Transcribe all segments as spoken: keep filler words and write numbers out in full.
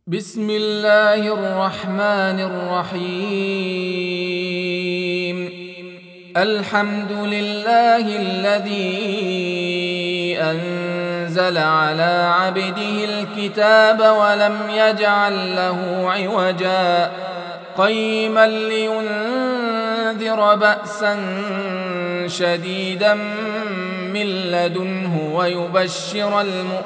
بسم الله الرحمن الرحيم. الحمد لله الذي أنزل على عبده الكتاب ولم يجعل له عوجا قيما لينذر بأسا شديدا من لدنه ويبشر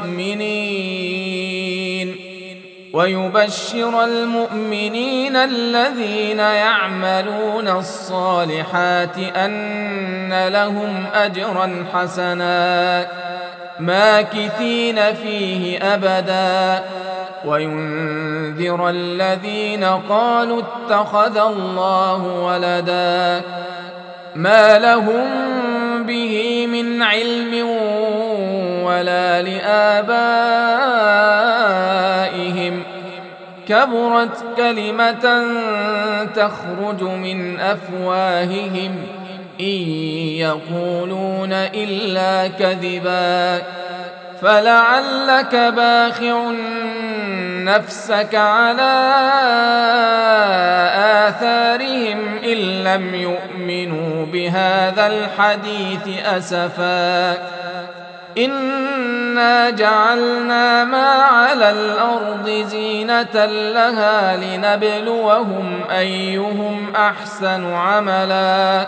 المؤمنين ويبشر المؤمنين الذين يعملون الصالحات أن لهم أجرا حسنا ماكثين فيه أبدا وينذر الذين قالوا اتخذ الله ولدا ما لهم به من علم ولا لآبائهم كبرت كلمة تخرج من أفواههم إن يقولون إلا كذبا فلعلك باخع نفسك على آثارهم إن لم يؤمنوا بهذا الحديث أسفا إنا جعلنا ما على الأرض زينة لها لنبلوهم أيهم أحسن عملا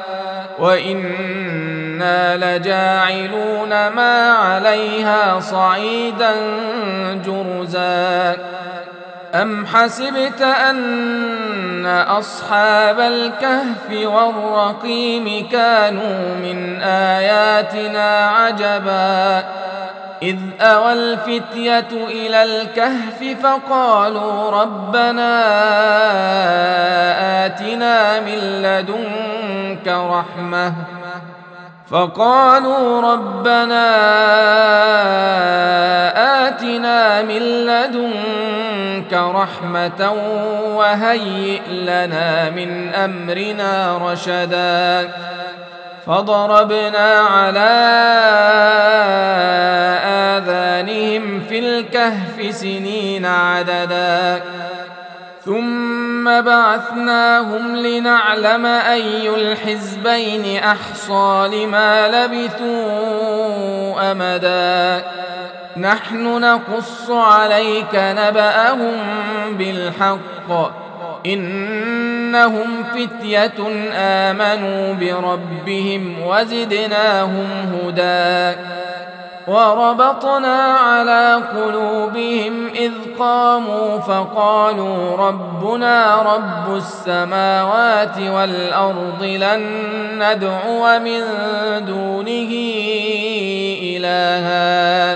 وإنا لجاعلون ما عليها صعيدا جرزا أم حسبت أن أصحاب الكهف والرقيم كانوا من آياتنا عجبا إذ أوى الفتية إلى الكهف فقالوا ربنا آتنا من لدنك رحمة فقالوا ربنا آتنا من لدنك رحمة وهيئ لنا من أمرنا رشدا فضربنا على آذانهم في الكهف سنين عددا ثم بعثناهم لنعلم أي الحزبين أحصى لما لبثوا أمدا نحن نقص عليك نبأهم بالحق إنهم فتية آمنوا بربهم وزدناهم هدى وربطنا على قلوبهم إذ قاموا فقالوا ربنا رب السماوات والأرض لن ندعو من دونه إلها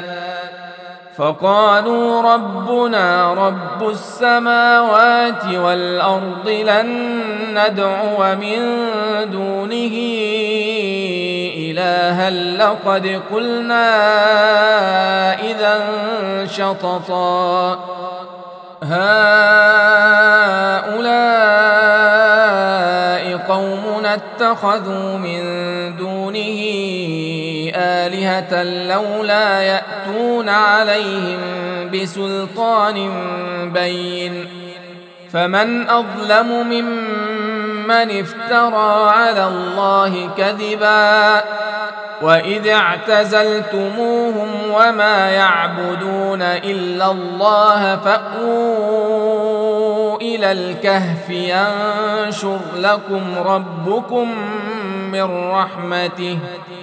فقالوا ربنا رب السماوات والأرض لن ندعو من دونه إلها لقد قلنا إذا شططا هؤلاء قومنا اتخذوا من دونه آلهة لولا يأتون عليهم بسلطان بين فمن أظلم ممن افترى على الله كذبا وإذ اعتزلتموهم وما يعبدون إلا الله فأووا إلى الكهف ينشر لكم ربكم من رحمته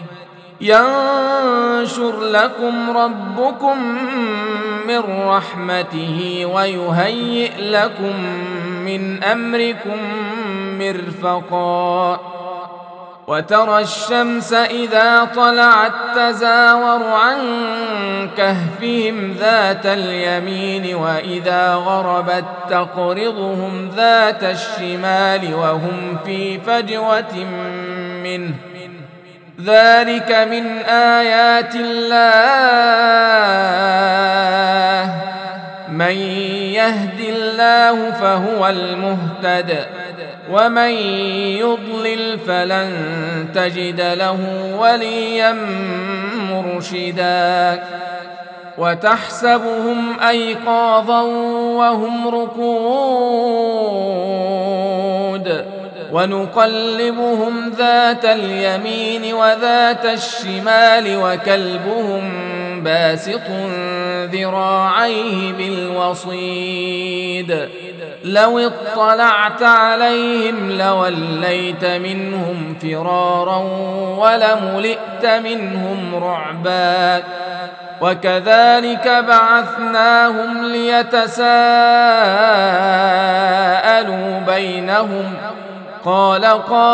ينشر لكم ربكم من رحمته ويهيئ لكم من أمركم مرفقا وترى الشمس إذا طلعت تزاور عن كهفهم ذات اليمين وإذا غربت تقرضهم ذات الشمال وهم في فجوة منه ذلك من آيات الله من يهد الله فهو المهتد ومن يضلل فلن تجد له وليا مرشدا وتحسبهم أيقاظا وهم رقود ونقلبهم ذات اليمين وذات الشمال وكلبهم باسط ذراعيه بالوصيد لو اطلعت عليهم لوليت منهم فرارا ولملئت منهم رعبا وكذلك بعثناهم ليتساءلوا بينهم قال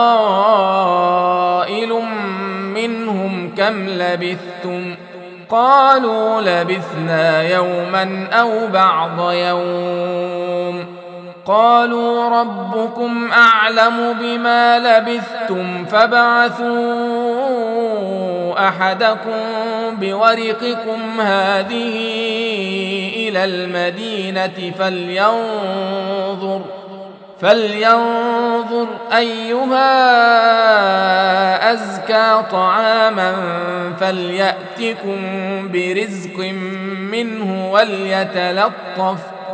قائل منهم كم لبثتم قالوا لبثنا يوما أو بعض يوم قالوا ربكم أعلم بما لبثتم فابعثوا أحدكم بورقكم هذه إلى المدينة فلينظر فلينظر أيها أزكى طعاما فليأتكم برزق منه وليتلطف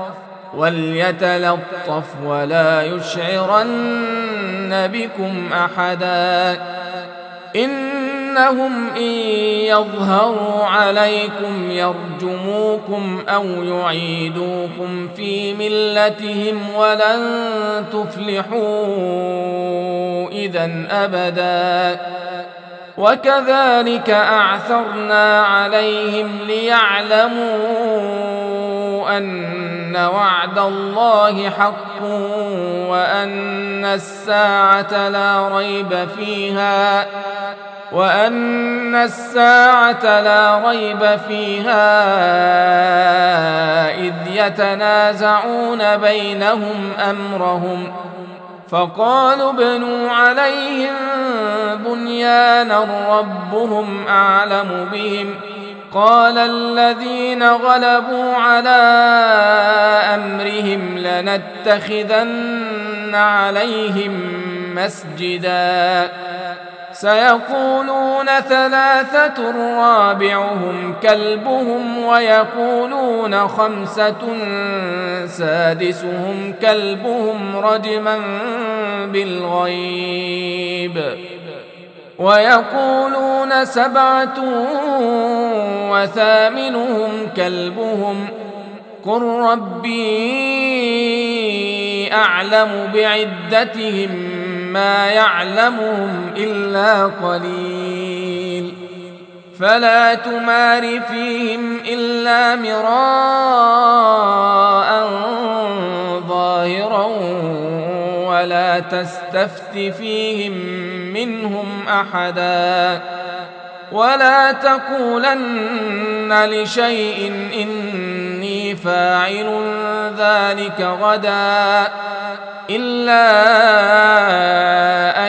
وليتلطف ولا يشعرن بكم أحدا إنهم إن يظهروا عليكم يرجموكم أو يعيدوكم في ملتهم ولن تفلحوا إذن أبدا وكذلك أعثرنا عليهم ليعلموا أن وعد الله حق وأن الساعة لا ريب فيها وأن الساعة لا ريب فيها إذ يتنازعون بينهم أمرهم فقالوا ابنوا عليهم بنيانا ربهم أعلم بهم قال الذين غلبوا على أمرهم لنتخذن عليهم مسجدا سيقولون ثلاثة رابعهم كلبهم ويقولون خمسة سادسهم كلبهم رجما بالغيب ويقولون سبعة وثامنهم كلبهم قل ربي أعلم بعدتهم ما يعلمهم إلا قليل فلا تمار فيهم إلا مراء ظاهرا ولا تستفت فيهم منهم أحدا ولا تقولن لشيء إني فاعل ذلك غدا إلا أن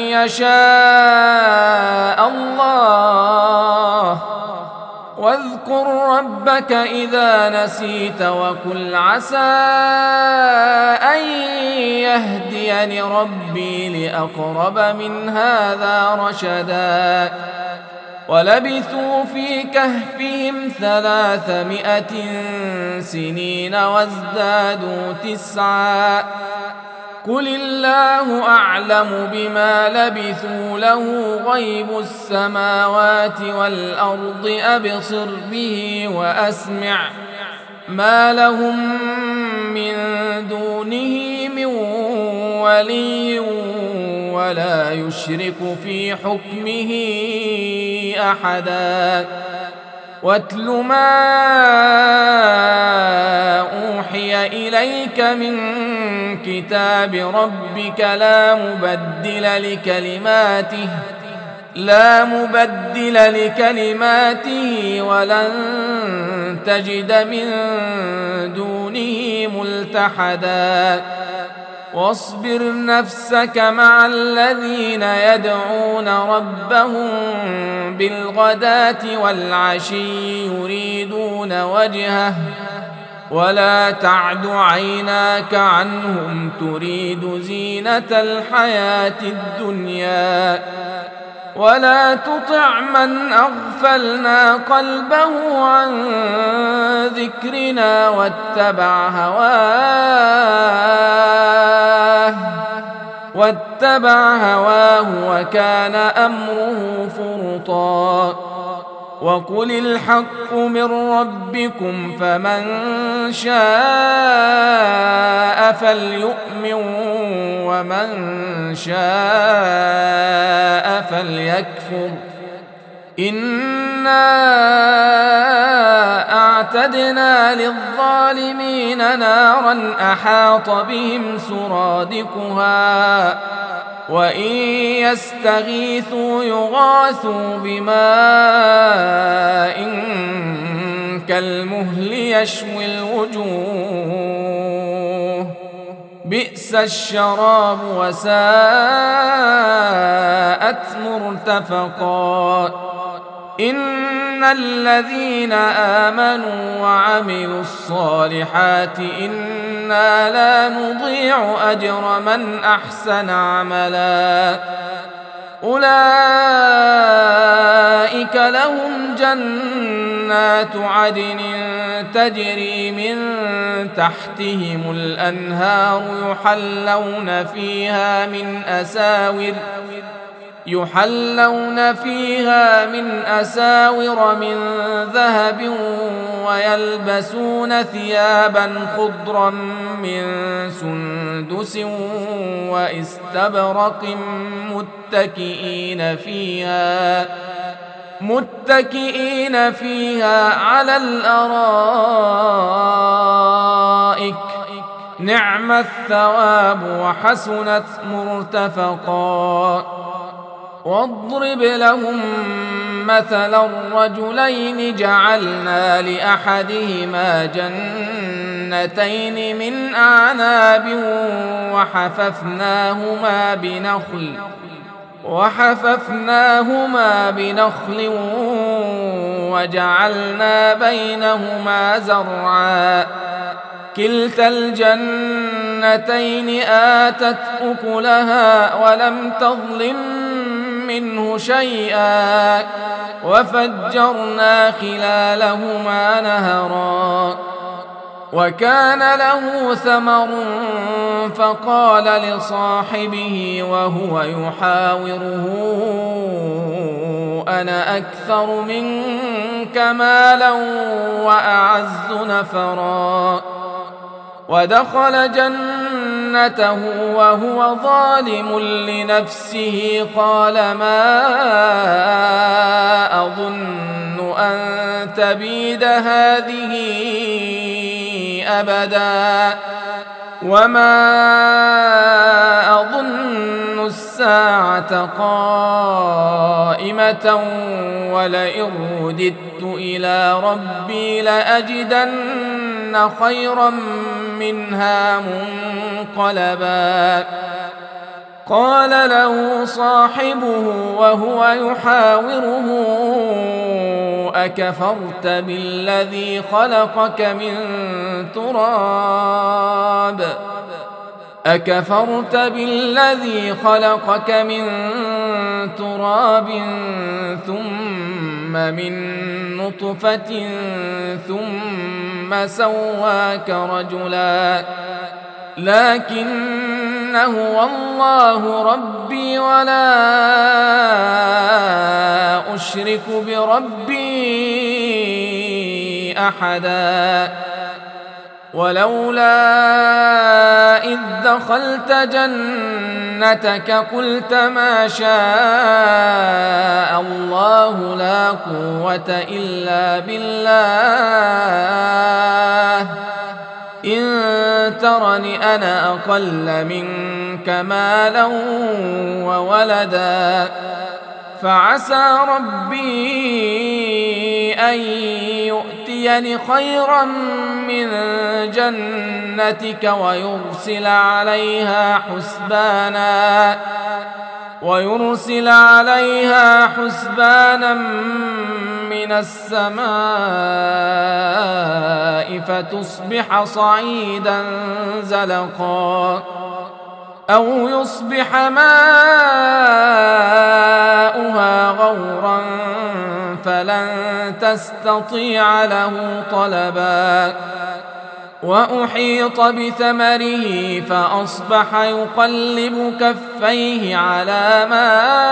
يشاء الله واذكر ربك إذا نسيت وقل عسى أن يهديني ربي لأقرب من هذا رشدا ولبثوا في كهفهم ثلاثمائة سنين وازدادوا تسعا قل الله أعلم بما لبثوا له غيب السماوات والأرض أبصر به وأسمع ما لهم من دونه من ولي ولا يشرك في حكمه أحدا واتل ما أوحي إليك من كتاب ربك لا مبدل لكلماته لا مبدل لكلماته ولن تجد من دونه ملتحدا واصبر نفسك مع الذين يدعون ربهم بالغداة والعشي يريدون وجهه ولا تعد عيناك عنهم تريد زينة الحياة الدنيا ولا تطع من أغفلنا قلبه عن ذكرنا واتبع هواه واتبع هواه وكان أمره فرطا. وقل الحق من ربكم فمن شاء فليؤمن ومن شاء فليكفر. إنا أعتدنا للظالمين نارا أحاط بهم سرادقها وإن يستغيثوا يغاثوا بماء كالمهل يشوي الوجوه بئس الشراب وساءت مرتفقا. إن الذين آمنوا وعملوا الصالحات إنا لا نضيع أجر من أحسن عملا. أولئك لهم جنات عدن تجري من تحتهم الأنهار يحلون فيها من أساور يحلون فيها من أساور من ذهب ويلبسون ثيابا خضرا من سندس واستبرق متكئين فيها متكئين فيها على الأرائك نعم الثواب وحسنت مرتفقا. واضرب لهم مثل الرجلين جعلنا لأحدهما جنتين من أعناب وحففناهما بنخل وحففناهما بنخل وجعلنا بينهما زرعا كلتا الجنتين آتت أكلها ولم تظلم منه شيئا وفجرنا خلالهما نهرا. وكان له ثمر فقال لصاحبه وهو يحاوره أنا أكثر منك مالا وأعز نفرا. ودخل جنته وهو ظالم لنفسه قال ما أظن أن تبيد هذه أبدا وما أظن الساعة قائمة ولئن رددت إلى ربي لأجدن خيرا منها منقلبا. قال له صاحبه وهو يحاوره أكفرت بالذي خلقك من تراب أكفرت بالذي خلقك من تراب ثم من نطفة ثم سواك رجلا لكن هو الله ربي ولا أشرك بربي أحدا. ولولا إذ دخلت جنتك قلت ما شاء الله لا قوة إلا بالله إن ترني أنا أقل منك مالا وولدا فعسى ربي أن يؤتيني خيرا من جنتك ويرسل عليها حسبانا ويرسل عليها حسبانا من السماء فتصبح صعيدا زلقا. أو يصبح ماؤها غورا فلن تستطيع له طلبا وأحيط بثمره فأصبح يقلب كفيه على ما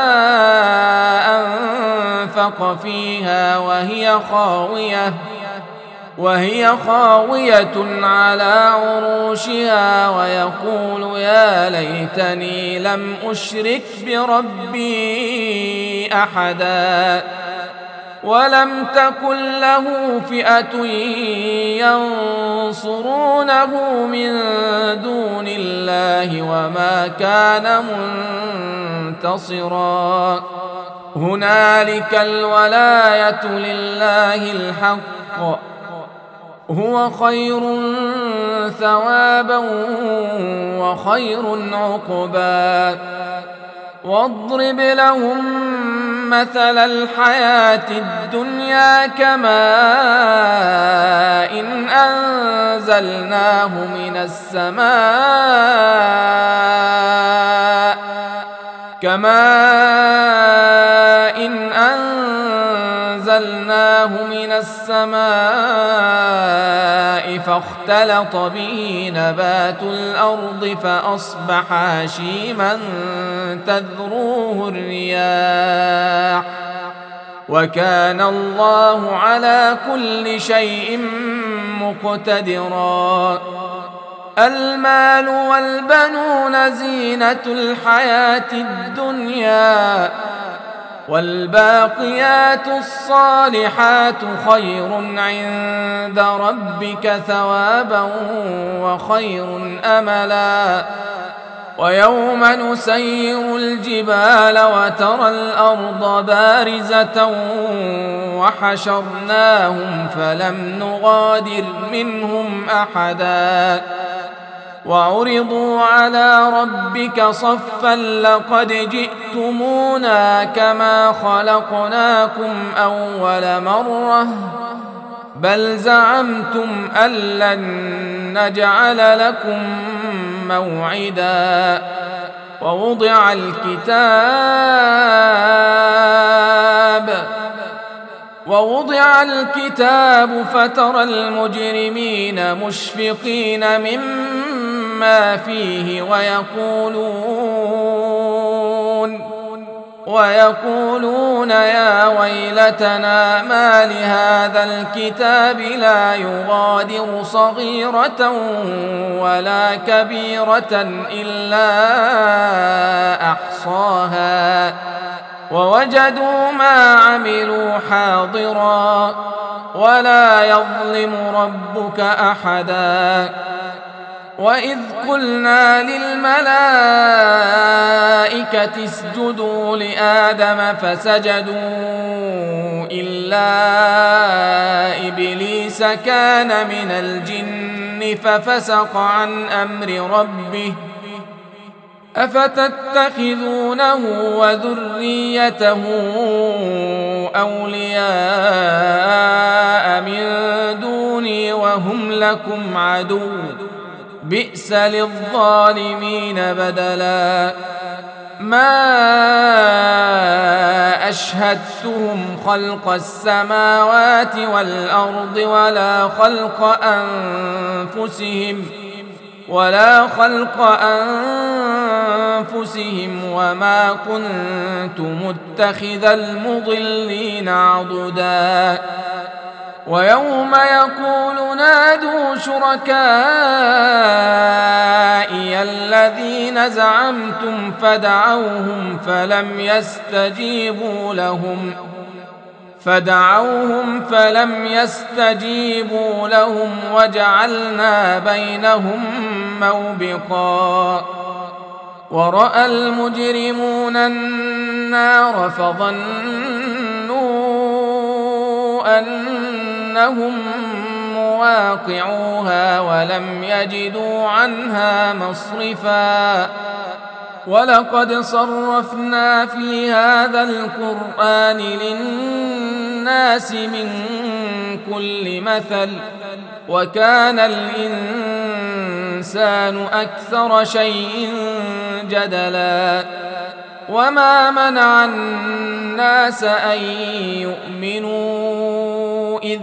أنفق فيها وهي خاوية وهي خاوية على عروشها ويقول يا ليتني لم أشرك بربي أحدا ولم تكن له فئة ينصرونه من دون الله وما كان منتصرا هنالك الولاية لله الحق هو خير ثوابا وخير عقبا واضرب لهم مثل الحياة الدنيا كماء إن أنزلناه من السماء كماء إن أنزلناه من السماء فاختلط به نبات الأرض فأصبح هشيما تذروه الرياح وكان الله على كل شيء مقتدرا المال والبنون زينة الحياة الدنيا والباقيات الصالحات خير عند ربك ثوابا وخير أملا ويوم نسير الجبال وترى الأرض بارزة وحشرناهم فلم نغادر منهم أحدا وعرضوا على ربك صفا لقد جئتمونا كما خلقناكم أول مرة بل زعمتم أن لن نجعل لكم موعدا ووضع الكتاب ووضع الكتاب فترى المجرمين مشفقين مما فيه ويقولون ويقولون يا ويلتنا ما لهذا الكتاب لا يغادر صغيرة ولا كبيرة إلا أحصاها ووجدوا ما عملوا حاضرا ولا يظلم ربك أحدا وإذ قلنا للملائكة اسجدوا لآدم فسجدوا إلا إبليس كان من الجن ففسق عن أمر ربه أفتتخذونه وذريته أولياء من دوني وهم لكم عدو بئس للظالمين بدلا ما أشهدتهم خلق السماوات والأرض ولا خلق أنفسهم ولا خلق أنفسهم وما كنت متخذ المضلين عضدا ويوم يقول نادوا شركائي الذين زعمتم فدعوهم فلم يستجيبوا لهم فدعوهم فلم يستجيبوا لهم وجعلنا بينهم موبقا ورأى المجرمون النار فظنوا أنهم مواقعوها ولم يجدوا عنها مصرفا ولقد صرفنا في هذا القرآن للناس من كل مثل وكان الإنسان أكثر شيء جدلا وما منع الناس أن يؤمنوا إذ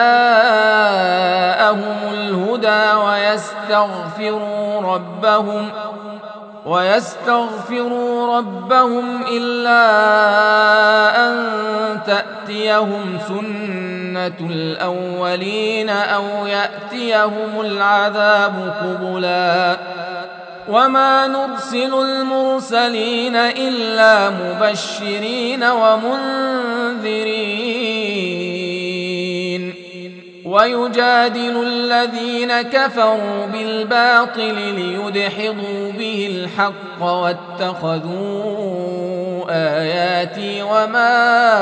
جاءهم الهدى ويستغفروا ربهم ويستغفروا ربهم إلا أن تأتيهم سنة الأولين أو يأتيهم العذاب قبلا وما نرسل المرسلين إلا مبشرين ومنذرين ويجادل الذين كفروا بالباطل ليدحضوا به الحق واتخذوا آياتي وما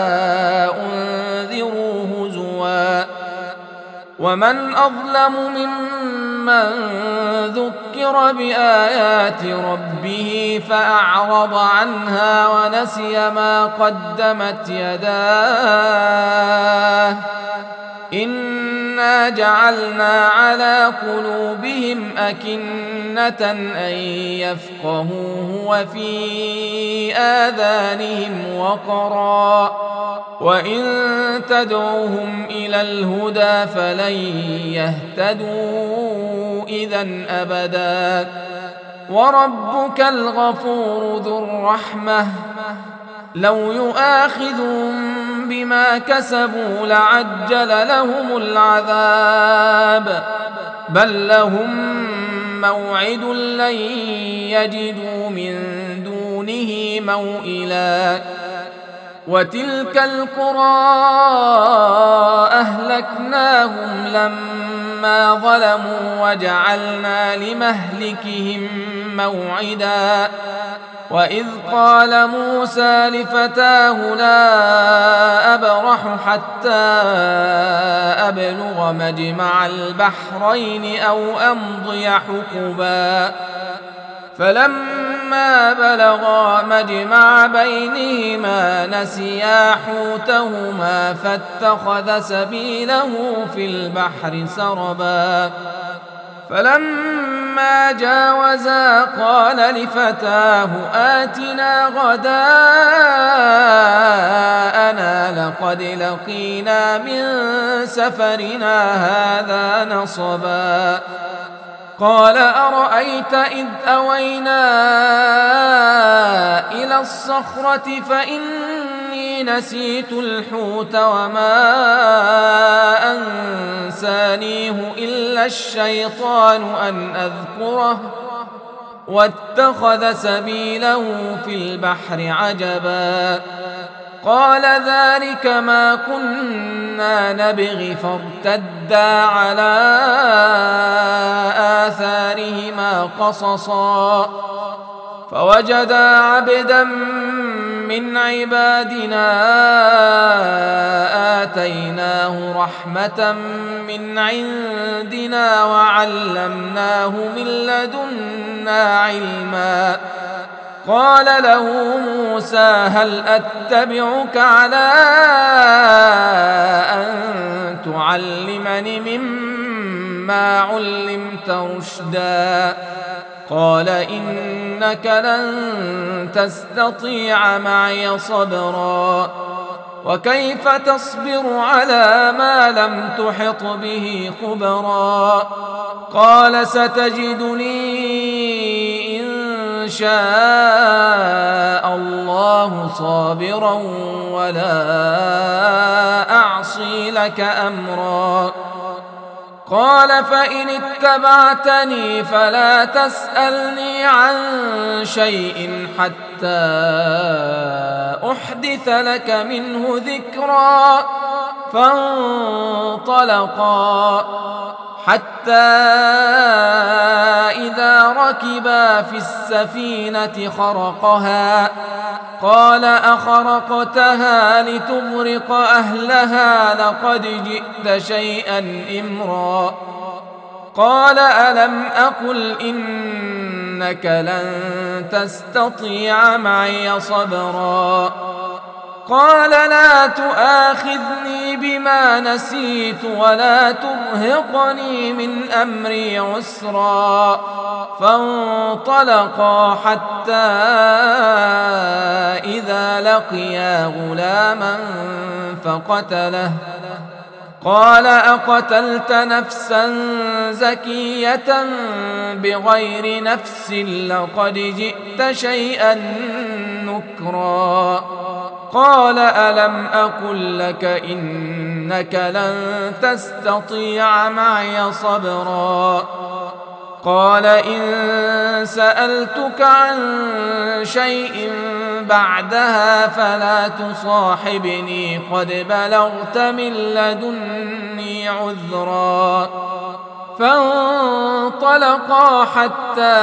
أنذروا هزوا ومن أظلم ممن ذكر بآيات ربه فأعرض عنها ونسي ما قدمت يداه إنا جعلنا على قلوبهم أكنة أن يفقهوه وفي آذانهم وقرا وإن تدعوهم إلى الهدى فلن يهتدوا إذا أبدا وربك الغفور ذو الرحمة لو يؤاخذهم بما كسبوا لعجل لهم العذاب بل لهم موعد لن يجدوا من دونه موئلا وتلك القرى أهلكناهم لما ظلموا وجعلنا لمهلكهم موعدا وإذ قال موسى لفتاه لا أبرح حتى أبلغ مجمع البحرين أو أمضي حقبا فلما بلغا مجمع بينهما نسيا حوتهما فاتخذ سبيله في البحر سربا فلما جاوزا قال لفتاه آتنا غداءنا لقد لقينا من سفرنا هذا نصبا قال أرأيت إذ أوينا إلى الصخرة فإني نسيت الحوت وما أنسانيه إلا الشيطان أن أذكره واتخذ سبيله في البحر عجبا قال ذلك ما كنا نبغي فارتدا على آثارهما قصصا فوجدا عبدا من عبادنا آتيناه رحمة من عندنا وعلمناه من لدنا علما قال له موسى هل أتبعك على أن تعلمني مما علمت رشدا قال إنك لن تستطيع معي صبرا وكيف تصبر على ما لم تحط به خبرا قال ستجدني إن شاء الله صابرا ولا أعصي لك أمرا قال فإن اتبعتني فلا تسألني عن شيء حتى أحدث لك منه ذكرا فانطلقا حتى إذا ركبا في السفينة خرقها قال أخرقتها لتغرق أهلها لقد جئت شيئا إمرا قال ألم أقل إنك لن تستطيع معي صبرا قال لا تؤاخذني بما نسيت ولا ترهقني من أمري عسرا. فانطلقا حتى إذا لقيا غلاما فقتله قال أقتلت نفسا زكية بغير نفس لقد جئت شيئا نكرا. قال ألم أقل لك إنك لن تستطيع معي صبرا. قال إن سألتك عن شيء بعدها فلا تصاحبني قد بلغت من لدني عذرا. فانطلقا حتى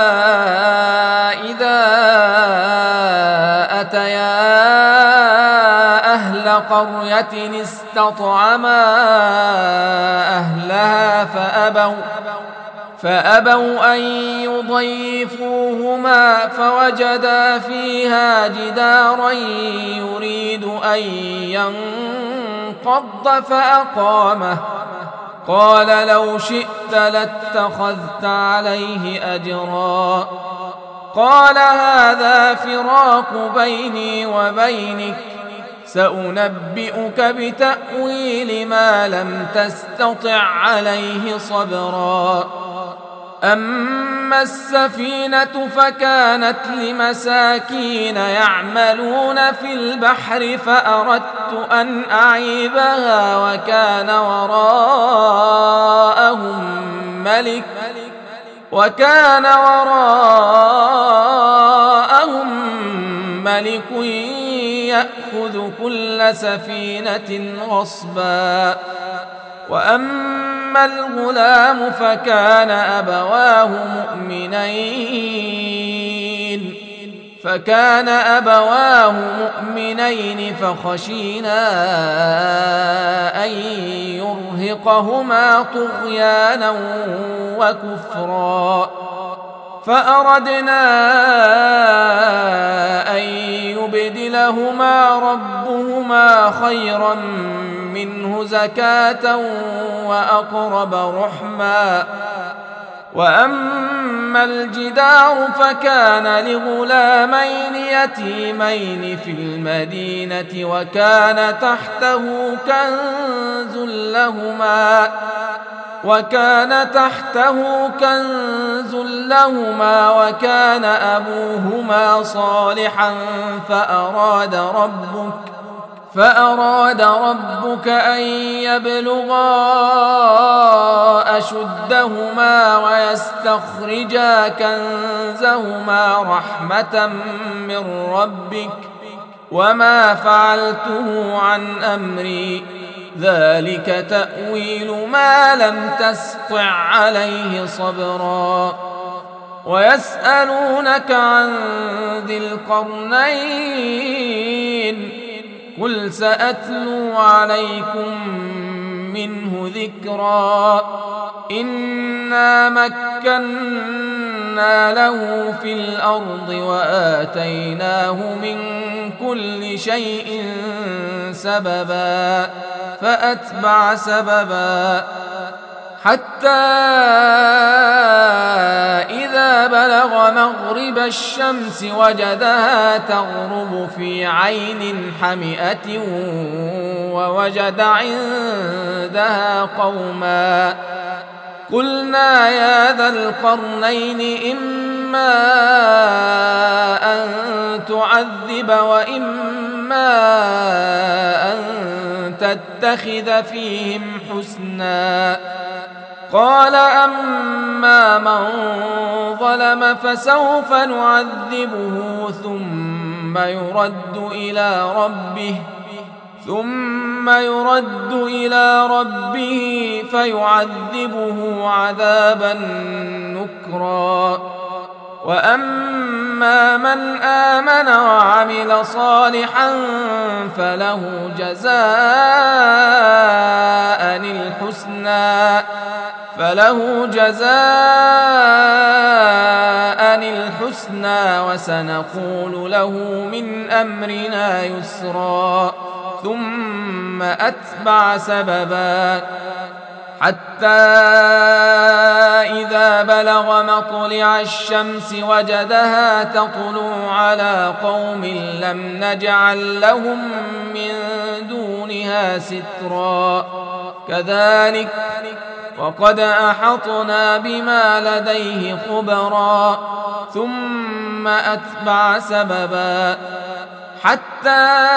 إذا أتيا أهل قرية استطعما أهلها فأبوا فأبوا أن يضيفوهما فوجدا فيها جدارا يريد أن ينقض فأقامه. قال لو شئت لاتخذت عليه أجرا. قال هذا فراق بيني وبينك سأنبئك بتأويل ما لم تستطع عليه صبرا. أما السفينة فكانت لمساكين يعملون في البحر فأردت أن أعيبها وكان وراءهم ملك وكان وراءهم ملك يأخذ كل سفينة غصبا. وأما الغلام فكان أبواه مؤمنين فكان أبواه مؤمنين فخشينا أن يرهقهما طغيانا وكفرا. فأردنا أن يبدلهما ربهما خيرا منه زكاة وأقرب رحما. وأما الجدار فكان لغلامين يتيمين في المدينة وكان تحته كنز لهما وكان تحته كنز لهما وكان أبوهما صالحا فأراد ربك فأراد ربك أن يبلغا أشدهما ويستخرجا كنزهما رحمة من ربك وما فعلته عن أمري ذلك تأويل ما لم تسطع عليه صبرا. ويسألونك عن ذي القرنين قل سأتلو عليكم منه ذكرا. إنا مكنا له في الأرض وآتيناه من كل شيء سببا فأتبع سببا حتى إذا بلغ مغرب الشمس وجدها تغرب في عين حمئة ووجد عندها قوما قلنا يا ذا القرنين إما أن تعذب وإما أن تتخذ فيهم حسنا. قال أما من ظلم فسوف نعذبه ثم يرد إلى ربه ثم يرد إلى ربه فيعذبه عذابا نكرا. وأما من آمن وعمل صالحا فله جزاء الحسنى فله جزاء الحسنى أنفسنا وسنقول له من أمرنا يسرا ثم أتبع سببا حتى إذا بلغ مطلع الشمس وجدها تطلع على قوم لم نجعل لهم من دونها سترا كذلك وقد أحطنا بما لديه خبرا ثم أتبع سببا حتى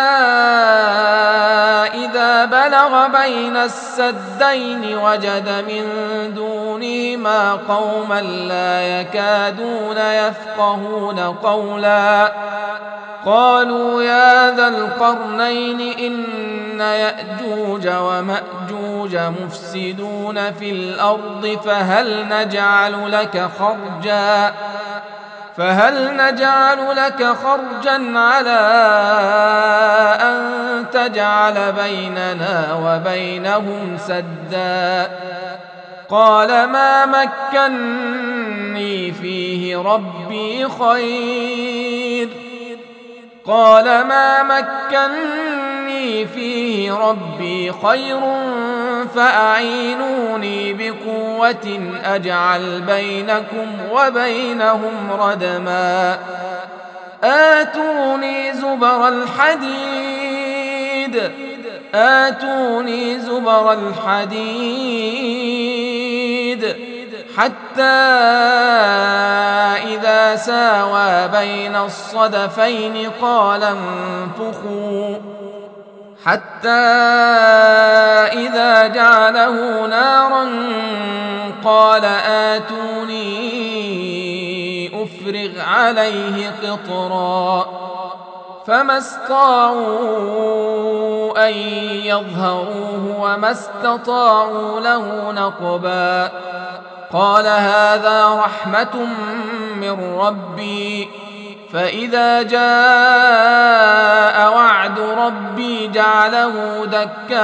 إذا بلغ بين السدين وجد من دونهما قوما لا يكادون يفقهون قولا قالوا يا ذا القرنين إن يأجوج ومأجوج مفسدون في الأرض فهل نجعل لك خرجا فهل نجعل لك خرجا على أن تجعل بيننا وبينهم سدا قال ما مكني فيه ربي خير قال ما مكني فيه ربي خير فأعينوني بقوة أجعل بينكم وبينهم ردما آتوني زبر الحديد آتوني زبر الحديد حتى إذا ساوى بين الصدفين قال انفخوا حتى إذا جعله نارا قال آتوني أفرغ عليه قطرا فما استطاعوا أن يظهروه وما استطاعوا له نقبا قال هذا رحمة من ربي فإذا جاء وعد ربي جعله دكاء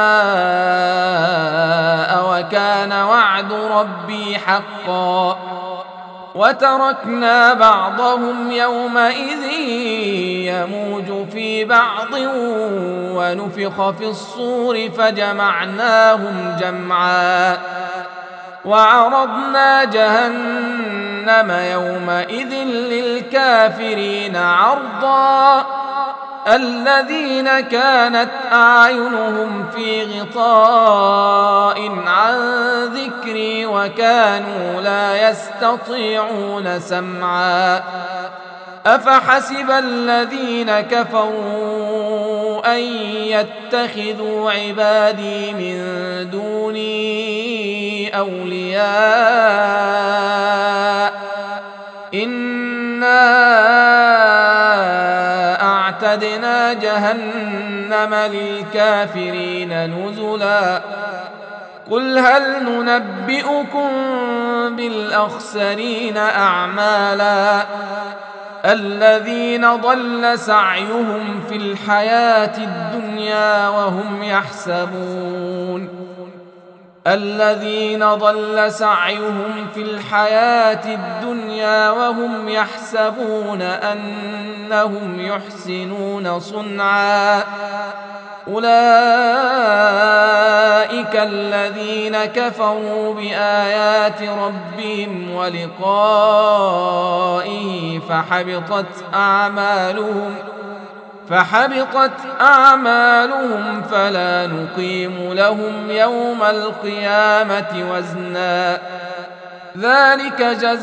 وكان وعد ربي حقا وتركنا بعضهم يومئذ يموج في بعض ونفخ في الصور فجمعناهم جمعا وعرضنا جهنم يومئذ للكافرين عرضا الذين كانت أعينهم في غطاء عن ذكري وكانوا لا يستطيعون سمعا أفحسب الذين كفروا أن يتخذوا عبادي من دوني أولياء إنا أعتدنا جهنم للكافرين نزلا قل هل ننبئكم بالأخسرين أعمالا الذين ضل سعيهم في الحياة الدنيا وهم يحسبون الذين ضل سعيهم في الحياة الدنيا وهم يحسبون أنهم يحسنون صنعا أولئك الذين كفروا بآيات ربهم ولقائه فحبطت أعمالهم فحبطت أعمالهم فلا نقيم لهم يوم القيامة وزنا ذلك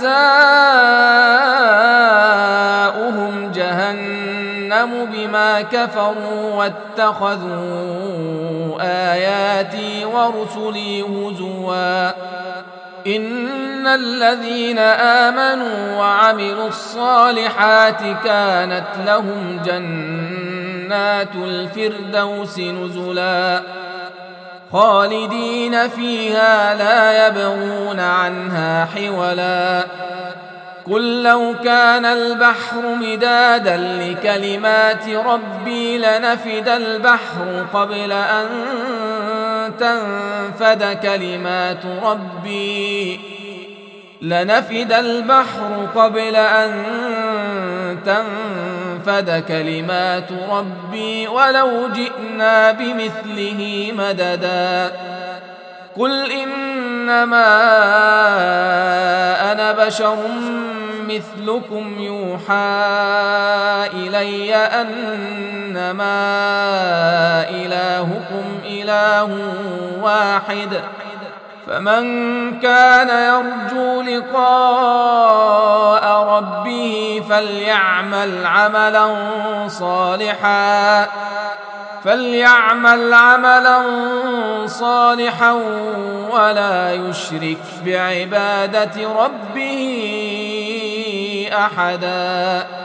جزاؤهم جهنم بما كفروا واتخذوا آياتي ورسلي هزوا إن الذين آمنوا وعملوا الصالحات كانت لهم جنات الفردوس نزلا خالدين فيها لا يبغون عنها حولا قل لو كان البحر مدادا لكلمات ربي لنفد البحر قبل أن تنفد كلمات ربي لنفد البحر قبل أن تنفد كلمات ربي ولو جئنا بمثله مددا قل إنما أنا بشر مثلكم يوحى إلي أنما إلهكم إله واحد فمن كان يرجو لقاء ربه فليعمل عملا صالحا فليعمل عملا صالحا ولا يشرك بعبادة ربه أحدا.